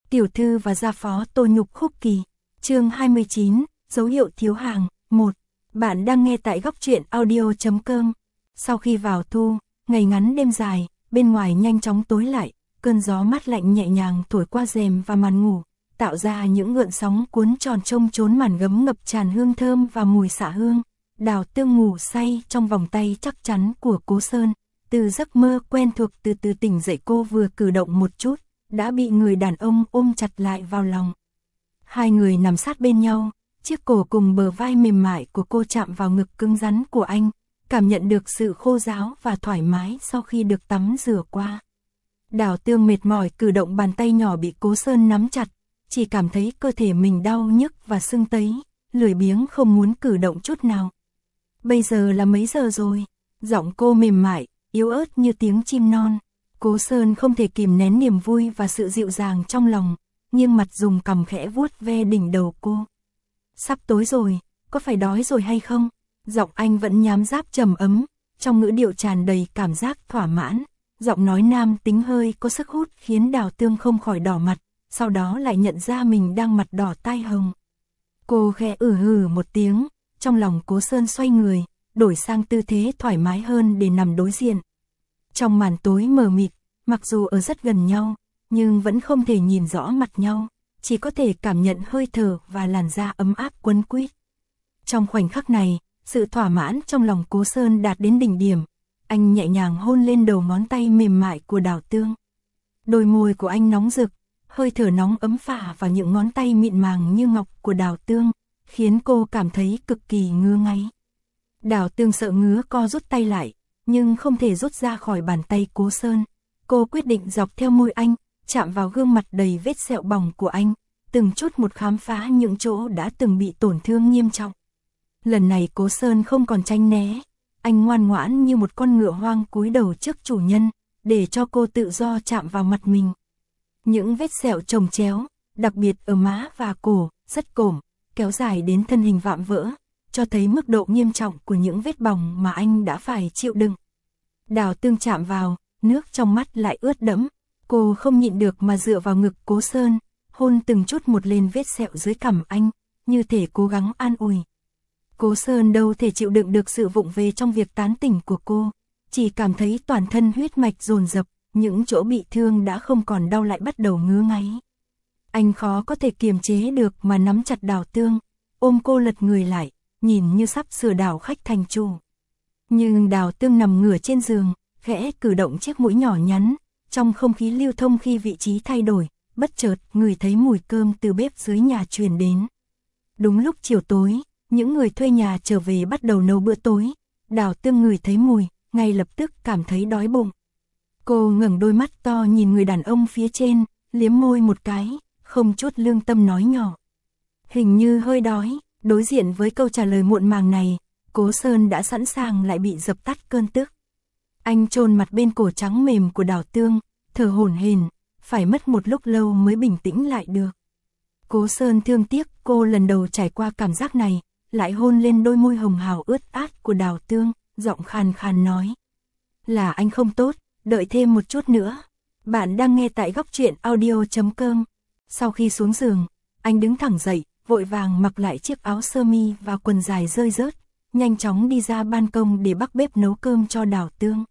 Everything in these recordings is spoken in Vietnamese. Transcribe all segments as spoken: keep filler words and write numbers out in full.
Tiểu thư và gia phó Tô Nhục Khúc Kỳ. Chương hai mươi chín, dấu hiệu thiếu hàng. một. Bạn đang nghe tại góc truyện audio chấm com. Sau khi vào thu, ngày ngắn đêm dài, bên ngoài nhanh chóng tối lại, cơn gió mát lạnh nhẹ nhàng thổi qua rèm và màn ngủ, tạo ra những gợn sóng cuốn tròn trông trốn màn gấm ngập tràn hương thơm và mùi xạ hương. Đào Tương ngủ say trong vòng tay chắc chắn của Cố Sơn, từ giấc mơ quen thuộc từ từ tỉnh dậy. Cô vừa cử động một chút, đã bị người đàn ông ôm chặt lại vào lòng. Hai người nằm sát bên nhau, chiếc cổ cùng bờ vai mềm mại của cô chạm vào ngực cứng rắn của anh, cảm nhận được sự khô ráo và thoải mái sau khi được tắm rửa qua. Đào Tương mệt mỏi cử động bàn tay nhỏ bị Cố Sơn nắm chặt, chỉ cảm thấy cơ thể mình đau nhức và sưng tấy, lười biếng không muốn cử động chút nào. Bây giờ là mấy giờ rồi? Giọng cô mềm mại, yếu ớt như tiếng chim non. Cố Sơn không thể kìm nén niềm vui và sự dịu dàng trong lòng, nghiêng mặt dùng cằm khẽ vuốt ve đỉnh đầu cô. Sắp tối rồi, có phải đói rồi hay không? Giọng anh vẫn nhám giáp trầm ấm, trong ngữ điệu tràn đầy cảm giác thỏa mãn. Giọng nói nam tính hơi có sức hút khiến Đào Tương không khỏi đỏ mặt, sau đó lại nhận ra mình đang mặt đỏ tai hồng. Cô khẽ ử hừ một tiếng, trong lòng Cố Sơn xoay người, đổi sang tư thế thoải mái hơn để nằm đối diện. Trong màn tối mờ mịt, mặc dù ở rất gần nhau, nhưng vẫn không thể nhìn rõ mặt nhau, chỉ có thể cảm nhận hơi thở và làn da ấm áp quấn quýt. Trong khoảnh khắc này, sự thỏa mãn trong lòng Cố Sơn đạt đến đỉnh điểm, anh nhẹ nhàng hôn lên đầu ngón tay mềm mại của Đào Tương. Đôi môi của anh nóng rực, hơi thở nóng ấm phả vào những ngón tay mịn màng như ngọc của Đào Tương, khiến cô cảm thấy cực kỳ ngứa ngáy. Đào Tương sợ ngứa co rút tay lại, nhưng không thể rút ra khỏi bàn tay Cố Sơn. Cô quyết định dọc theo môi anh, chạm vào gương mặt đầy vết sẹo bỏng của anh, từng chút một khám phá những chỗ đã từng bị tổn thương nghiêm trọng. Lần này Cố Sơn không còn tránh né, anh ngoan ngoãn như một con ngựa hoang cúi đầu trước chủ nhân, để cho cô tự do chạm vào mặt mình. Những vết sẹo chồng chéo, đặc biệt ở má và cổ, rất cổm, kéo dài đến thân hình vạm vỡ, cho thấy mức độ nghiêm trọng của những vết bỏng mà anh đã phải chịu đựng. Đào Tương chạm vào, nước trong mắt lại ướt đẫm, cô không nhịn được mà dựa vào ngực Cố Sơn, hôn từng chút một lên vết sẹo dưới cằm anh, như thể cố gắng an ủi. Cố Sơn đâu thể chịu đựng được sự vụng về trong việc tán tỉnh của cô, chỉ cảm thấy toàn thân huyết mạch dồn dập, những chỗ bị thương đã không còn đau lại bắt đầu ngứa ngáy. Anh khó có thể kiềm chế được mà nắm chặt Đào Tương, ôm cô lật người lại, nhìn như sắp sửa đảo khách thành chủ. Nhưng Đào Tương nằm ngửa trên giường, khẽ cử động chiếc mũi nhỏ nhắn, trong không khí lưu thông khi vị trí thay đổi, bất chợt ngửi thấy mùi cơm từ bếp dưới nhà truyền đến. Đúng lúc chiều tối, những người thuê nhà trở về bắt đầu nấu bữa tối. Đào Tương ngửi thấy mùi, ngay lập tức cảm thấy đói bụng. Cô ngẩng đôi mắt to nhìn người đàn ông phía trên, liếm môi một cái, không chút lương tâm nói nhỏ: hình như hơi đói. Đối diện với câu trả lời muộn màng này, Cố Sơn đã sẵn sàng lại bị dập tắt cơn tức. Anh chôn mặt bên cổ trắng mềm của Đào Tương, thở hổn hển, phải mất một lúc lâu mới bình tĩnh lại được. Cố Sơn thương tiếc cô lần đầu trải qua cảm giác này, lại hôn lên đôi môi hồng hào ướt át của Đào Tương, giọng khàn khàn nói: là anh không tốt, đợi thêm một chút nữa. Bạn đang nghe tại góc truyện audio chấm com. Sau khi xuống giường, anh đứng thẳng dậy, vội vàng mặc lại chiếc áo sơ mi và quần dài rơi rớt, nhanh chóng đi ra ban công để bắc bếp nấu cơm cho Đào Tương.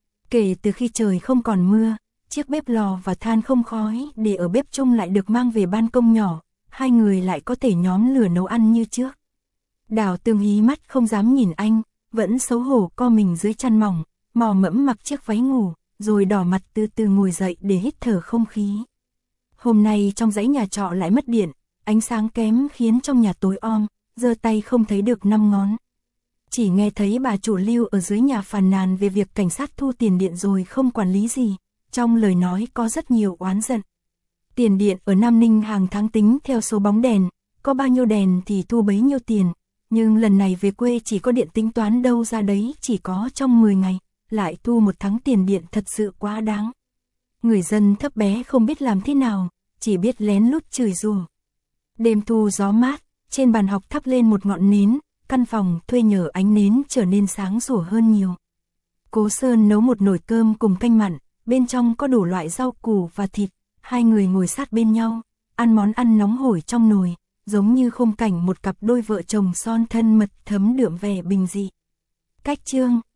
Kể từ khi trời không còn mưa, chiếc bếp lò và than không khói để ở bếp chung lại được mang về ban công nhỏ, hai người lại có thể nhóm lửa nấu ăn như trước. Đào Tương hí mắt không dám nhìn anh, vẫn xấu hổ co mình dưới chăn mỏng, mò mẫm mặc chiếc váy ngủ, rồi đỏ mặt từ từ ngồi dậy để hít thở không khí. Hôm nay trong dãy nhà trọ lại mất điện, ánh sáng kém khiến trong nhà tối om, giơ tay không thấy được năm ngón. Chỉ nghe thấy bà chủ Lưu ở dưới nhà phàn nàn về việc cảnh sát thu tiền điện rồi không quản lý gì, trong lời nói có rất nhiều oán giận. Tiền điện ở Nam Ninh hàng tháng tính theo số bóng đèn, có bao nhiêu đèn thì thu bấy nhiêu tiền, nhưng lần này về quê chỉ có điện tính toán đâu ra đấy, chỉ có trong mười ngày, lại thu một tháng tiền điện, thật sự quá đáng. Người dân thấp bé không biết làm thế nào, chỉ biết lén lút chửi rủa. Đêm thu gió mát, trên bàn học thắp lên một ngọn nến, căn phòng thuê nhờ ánh nến trở nên sáng sủa hơn nhiều. Cố Sơn nấu một nồi cơm cùng canh mặn, bên trong có đủ loại rau củ và thịt, hai người ngồi sát bên nhau, ăn món ăn nóng hổi trong nồi, giống như khung cảnh một cặp đôi vợ chồng son thân mật thấm đượm vẻ bình dị. Cách chương